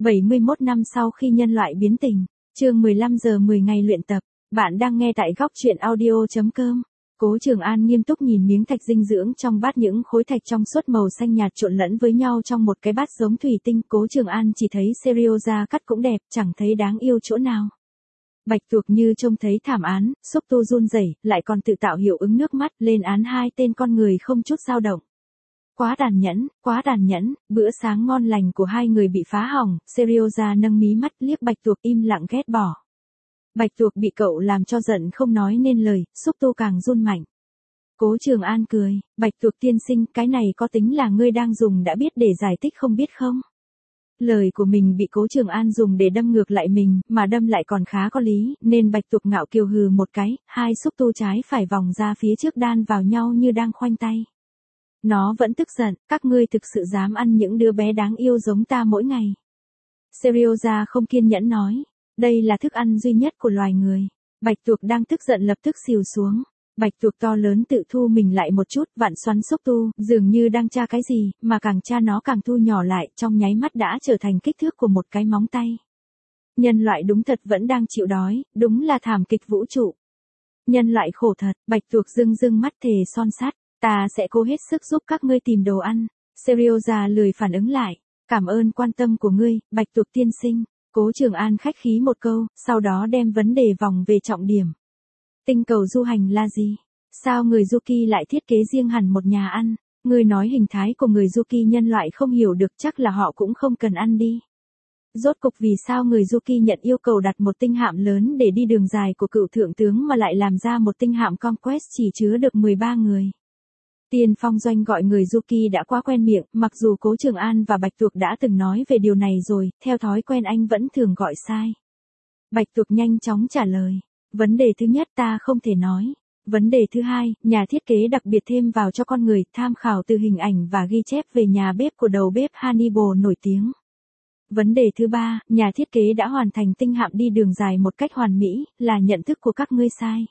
71 năm sau khi nhân loại biến tình, chương 15 giờ 10 ngày luyện tập. Bạn đang nghe tại góc truyện audio.com. Cố Trường An nghiêm túc nhìn miếng thạch dinh dưỡng trong bát, những khối thạch trong suốt màu xanh nhạt trộn lẫn với nhau trong một cái bát giống thủy tinh. Cố Trường An chỉ thấy Serioja cắt cũng đẹp, chẳng thấy đáng yêu chỗ nào. Bạch Tuộc như trông thấy thảm án, xúc tu run rẩy, lại còn tự tạo hiệu ứng nước mắt, lên án hai tên con người không chút dao động. Quá tàn nhẫn, bữa sáng ngon lành của hai người bị phá hỏng. Serioja nâng mí mắt liếc Bạch Tuộc im lặng ghét bỏ. Bạch Tuộc bị cậu làm cho giận không nói nên lời, xúc tu càng run mạnh. Cố Trường An cười, Bạch Tuộc tiên sinh, cái này có tính là ngươi đang dùng đã biết để giải thích không biết không? Lời của mình bị Cố Trường An dùng để đâm ngược lại mình, mà đâm lại còn khá có lý, nên Bạch Tuộc ngạo kiều hừ một cái, hai xúc tu trái phải vòng ra phía trước đan vào nhau như đang khoanh tay. Nó vẫn tức giận, các ngươi thực sự dám ăn những đứa bé đáng yêu giống ta mỗi ngày. Serioja không kiên nhẫn nói, đây là thức ăn duy nhất của loài người. Bạch Tuộc đang tức giận lập tức xìu xuống. Bạch Tuộc to lớn tự thu mình lại một chút, vặn xoắn xúc tu, dường như đang tra cái gì, mà càng tra nó càng thu nhỏ lại, trong nháy mắt đã trở thành kích thước của một cái móng tay. Nhân loại đúng thật vẫn đang chịu đói, đúng là thảm kịch vũ trụ. Nhân loại khổ thật. Bạch Tuộc rưng mắt thề son sắt, ta sẽ cố hết sức giúp các ngươi tìm đồ ăn. Serioja lười phản ứng lại, cảm ơn quan tâm của ngươi, Bạch Tuộc tiên sinh. Cố Trường An khách khí một câu, sau đó đem vấn đề vòng về trọng điểm. Tinh cầu du hành là gì? Sao người Yuki lại thiết kế riêng hẳn một nhà ăn? Ngươi nói hình thái của người Yuki nhân loại không hiểu được, chắc là họ cũng không cần ăn đi. Rốt cục vì sao người Yuki nhận yêu cầu đặt một tinh hạm lớn để đi đường dài của cựu thượng tướng mà lại làm ra một tinh hạm Conquest chỉ chứa được 13 người? Tiên Phong Doanh gọi người Yuki đã quá quen miệng, mặc dù Cố Trường An và Bạch Tuộc đã từng nói về điều này rồi, theo thói quen anh vẫn thường gọi sai. Bạch Tuộc nhanh chóng trả lời, vấn đề thứ nhất ta không thể nói. Vấn đề thứ hai, nhà thiết kế đặc biệt thêm vào cho con người, tham khảo từ hình ảnh và ghi chép về nhà bếp của đầu bếp Hannibal nổi tiếng. Vấn đề thứ ba, nhà thiết kế đã hoàn thành tinh hạm đi đường dài một cách hoàn mỹ, là nhận thức của các ngươi sai.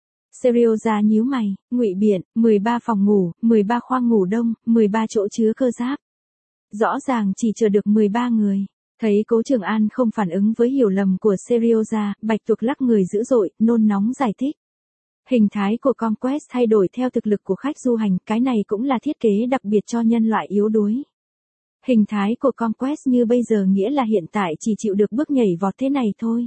Serioja nhíu mày, ngụy biện, 13 phòng ngủ, 13 khoang ngủ đông, 13 chỗ chứa cơ giáp. Rõ ràng chỉ chờ được 13 người. Thấy Cố Trường An không phản ứng với hiểu lầm của Serioja, Bạch Tuộc lắc người dữ dội, nôn nóng giải thích. Hình thái của Conquest thay đổi theo thực lực của khách du hành, cái này cũng là thiết kế đặc biệt cho nhân loại yếu đuối. Hình thái của Conquest như bây giờ nghĩa là hiện tại chỉ chịu được bước nhảy vọt thế này thôi.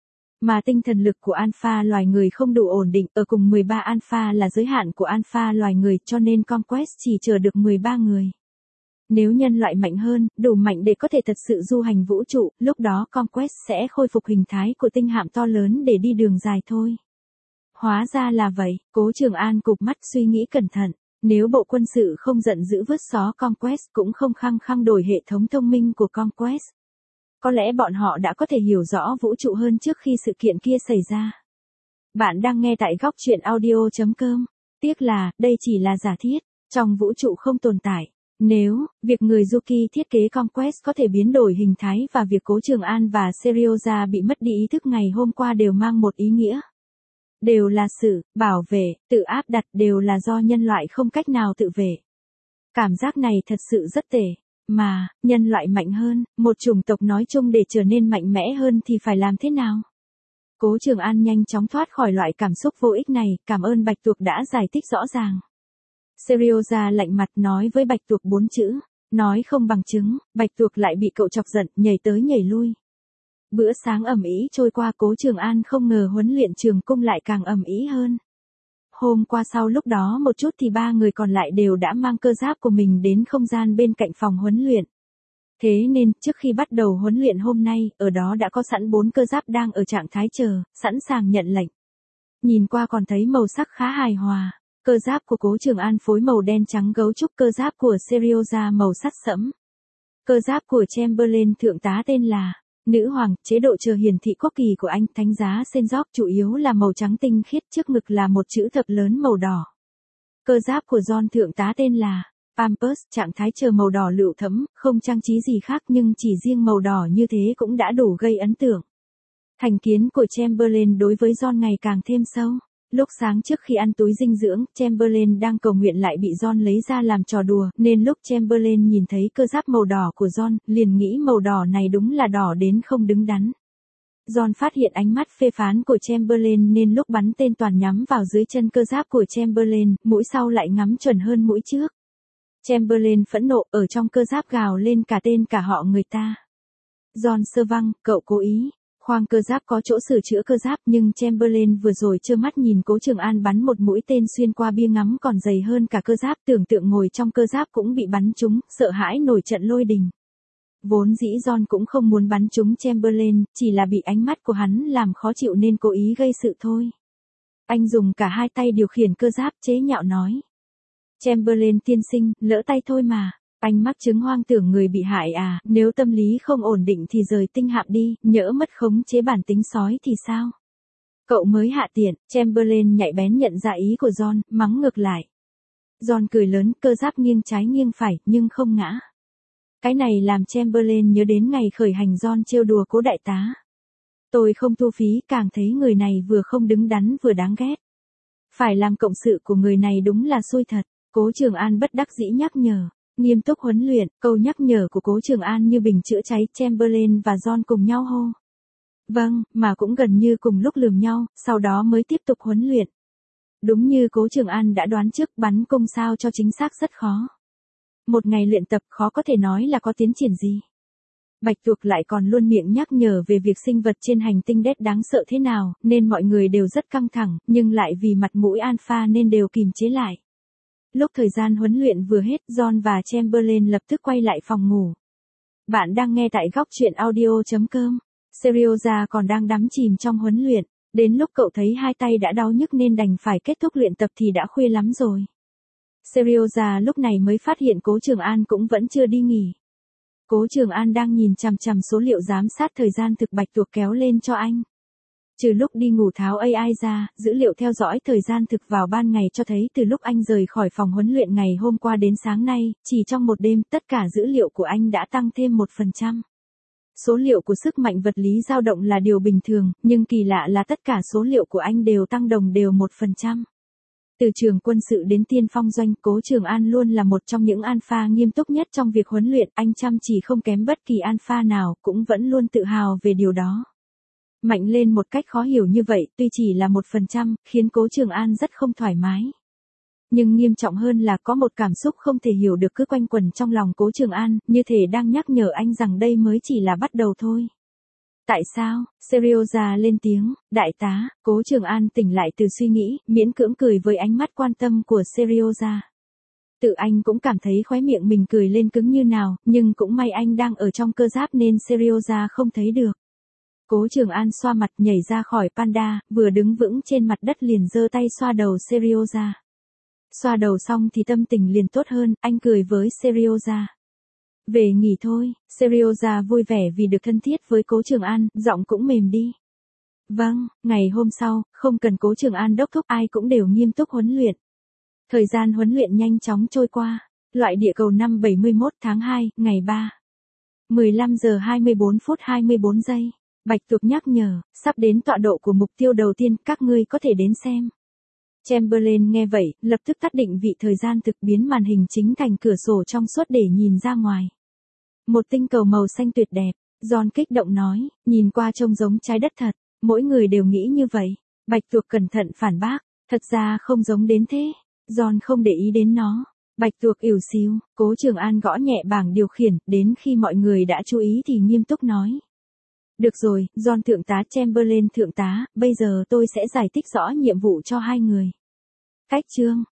Mà tinh thần lực của alpha loài người không đủ ổn định, ở cùng 13 alpha là giới hạn của alpha loài người, cho nên Conquest chỉ chờ được 13 người. Nếu nhân loại mạnh hơn, đủ mạnh để có thể thật sự du hành vũ trụ, lúc đó Conquest sẽ khôi phục hình thái của tinh hạm to lớn để đi đường dài thôi. Hóa ra là vậy. Cố Trường An cụp mắt suy nghĩ cẩn thận. Nếu bộ quân sự không giận dữ vứt xó Conquest, cũng không khăng khăng đổi hệ thống thông minh của Conquest. Có lẽ bọn họ đã có thể hiểu rõ vũ trụ hơn trước khi sự kiện kia xảy ra. Bạn đang nghe tại góc truyện audio.com. Tiếc là, đây chỉ là giả thiết, trong vũ trụ không tồn tại. Nếu, việc người Yuki thiết kế Conquest có thể biến đổi hình thái và việc Cố Trường An và Serioja bị mất đi ý thức ngày hôm qua đều mang một ý nghĩa. Đều là sự, bảo vệ, tự áp đặt, đều là do nhân loại không cách nào tự vệ. Cảm giác này thật sự rất tệ. Mà, nhân loại mạnh hơn, một chủng tộc nói chung để trở nên mạnh mẽ hơn thì phải làm thế nào? Cố Trường An nhanh chóng thoát khỏi loại cảm xúc vô ích này, cảm ơn Bạch Tuộc đã giải thích rõ ràng. Serioja lạnh mặt nói với Bạch Tuộc 4 chữ, nói không bằng chứng. Bạch Tuộc lại bị cậu chọc giận, nhảy tới nhảy lui. Bữa sáng ầm ĩ trôi qua, Cố Trường An không ngờ huấn luyện trường cung lại càng ầm ĩ hơn. Hôm qua sau lúc đó một chút thì 3 người còn lại đều đã mang cơ giáp của mình đến không gian bên cạnh phòng huấn luyện. Thế nên, trước khi bắt đầu huấn luyện hôm nay, ở đó đã có sẵn 4 cơ giáp đang ở trạng thái chờ, sẵn sàng nhận lệnh. Nhìn qua còn thấy màu sắc khá hài hòa. Cơ giáp của Cố Trường An phối màu đen trắng gấu trúc, cơ giáp của Serioja màu sắt sẫm. Cơ giáp của Chamberlain thượng tá tên là Nữ Hoàng, chế độ chờ hiển thị quốc kỳ của anh, thánh giá Senjok chủ yếu là màu trắng tinh khiết, trước ngực là một chữ thập lớn màu đỏ. Cơ giáp của John thượng tá tên là Pampers, trạng thái chờ màu đỏ lựu thẫm, không trang trí gì khác nhưng chỉ riêng màu đỏ như thế cũng đã đủ gây ấn tượng. Thành kiến của Chamberlain đối với John ngày càng thêm sâu. Lúc sáng trước khi ăn túi dinh dưỡng, Chamberlain đang cầu nguyện lại bị John lấy ra làm trò đùa, nên lúc Chamberlain nhìn thấy cơ giáp màu đỏ của John, liền nghĩ màu đỏ này đúng là đỏ đến không đứng đắn. John phát hiện ánh mắt phê phán của Chamberlain nên lúc bắn tên toàn nhắm vào dưới chân cơ giáp của Chamberlain, mũi sau lại ngắm chuẩn hơn mũi trước. Chamberlain phẫn nộ, ở trong cơ giáp gào lên cả tên cả họ người ta. John Sơ Văng, cậu cố ý. Khoang cơ giáp có chỗ sửa chữa cơ giáp nhưng Chamberlain vừa rồi trơ mắt nhìn Cố Trường An bắn một mũi tên xuyên qua bia ngắm còn dày hơn cả cơ giáp, tưởng tượng ngồi trong cơ giáp cũng bị bắn trúng, sợ hãi nổi trận lôi đình. Vốn dĩ John cũng không muốn bắn trúng Chamberlain, chỉ là bị ánh mắt của hắn làm khó chịu nên cố ý gây sự thôi. Anh dùng cả hai tay điều khiển cơ giáp chế nhạo nói. Chamberlain tiên sinh, lỡ tay thôi mà. Anh mắc chứng hoang tưởng người bị hại à, nếu tâm lý không ổn định thì rời tinh hạm đi, nhỡ mất khống chế bản tính sói thì sao? Cậu mới hạ tiện, Chamberlain nhạy bén nhận ra ý của John, mắng ngược lại. John cười lớn, cơ giáp nghiêng trái nghiêng phải, nhưng không ngã. Cái này làm Chamberlain nhớ đến ngày khởi hành John trêu đùa Cố đại tá. Tôi không thu phí, càng thấy người này vừa không đứng đắn vừa đáng ghét. Phải làm cộng sự của người này đúng là xui thật, Cố Trường An bất đắc dĩ nhắc nhở. Nghiêm túc huấn luyện, câu nhắc nhở của Cố Trường An như bình chữa cháy, Chamberlain và John cùng nhau hô. Vâng, mà cũng gần như cùng lúc lườm nhau, sau đó mới tiếp tục huấn luyện. Đúng như Cố Trường An đã đoán trước, bắn cung sao cho chính xác rất khó. Một ngày luyện tập khó có thể nói là có tiến triển gì. Bạch Tuộc lại còn luôn miệng nhắc nhở về việc sinh vật trên hành tinh đét đáng sợ thế nào, nên mọi người đều rất căng thẳng, nhưng lại vì mặt mũi Alpha nên đều kìm chế lại. Lúc thời gian huấn luyện vừa hết, John và Chamberlain lập tức quay lại phòng ngủ. Bạn đang nghe tại góc truyện audio.com. Serioza còn đang đắm chìm trong huấn luyện. Đến lúc cậu thấy hai tay đã đau nhức nên đành phải kết thúc luyện tập thì đã khuya lắm rồi. Serioza lúc này mới phát hiện Cố Trường An cũng vẫn chưa đi nghỉ. Cố Trường An đang nhìn chằm chằm số liệu giám sát thời gian thực Bạch Tuộc kéo lên cho anh. Trừ lúc đi ngủ tháo AI ra, dữ liệu theo dõi thời gian thực vào ban ngày cho thấy từ lúc anh rời khỏi phòng huấn luyện ngày hôm qua đến sáng nay, chỉ trong một đêm tất cả dữ liệu của anh đã tăng thêm 1%. Số liệu của sức mạnh vật lý dao động là điều bình thường, nhưng kỳ lạ là tất cả số liệu của anh đều tăng đồng đều 1%. Từ trường quân sự đến tiên phong doanh, Cố Trường An luôn là một trong những alpha nghiêm túc nhất trong việc huấn luyện, anh chăm chỉ không kém bất kỳ alpha nào, cũng vẫn luôn tự hào về điều đó. Mạnh lên một cách khó hiểu như vậy, tuy chỉ là 1%, khiến Cố Trường An rất không thoải mái. Nhưng nghiêm trọng hơn là có một cảm xúc không thể hiểu được cứ quanh quẩn trong lòng Cố Trường An, như thể đang nhắc nhở anh rằng đây mới chỉ là bắt đầu thôi. Tại sao? Serioza lên tiếng, đại tá. Cố Trường An tỉnh lại từ suy nghĩ, miễn cưỡng cười với ánh mắt quan tâm của Serioza. Tự anh cũng cảm thấy khóe miệng mình cười lên cứng như nào, nhưng cũng may anh đang ở trong cơ giáp nên Serioza không thấy được. Cố Trường An xoa mặt nhảy ra khỏi Panda, vừa đứng vững trên mặt đất liền giơ tay xoa đầu Serioza. Xoa đầu xong thì tâm tình liền tốt hơn, anh cười với Serioza. Về nghỉ thôi, Serioza vui vẻ vì được thân thiết với Cố Trường An, giọng cũng mềm đi. Vâng, ngày hôm sau, không cần Cố Trường An đốc thúc ai cũng đều nghiêm túc huấn luyện. Thời gian huấn luyện nhanh chóng trôi qua, loại địa cầu năm 71 tháng 2, ngày 3. 15 giờ 24 phút 24 giây. Bạch Tuộc nhắc nhở, sắp đến tọa độ của mục tiêu đầu tiên, các ngươi có thể đến xem. Chamberlain nghe vậy, lập tức tắt định vị thời gian thực, biến màn hình chính thành cửa sổ trong suốt để nhìn ra ngoài. Một tinh cầu màu xanh tuyệt đẹp, John kích động nói, nhìn qua trông giống trái đất thật, mỗi người đều nghĩ như vậy. Bạch Tuộc cẩn thận phản bác, thật ra không giống đến thế. John không để ý đến nó. Bạch Tuộc ỉu xìu, Cố Trường An gõ nhẹ bảng điều khiển, đến khi mọi người đã chú ý thì nghiêm túc nói. Được rồi, John thượng tá, Chamberlain thượng tá, bây giờ tôi sẽ giải thích rõ nhiệm vụ cho hai người. Cách chương,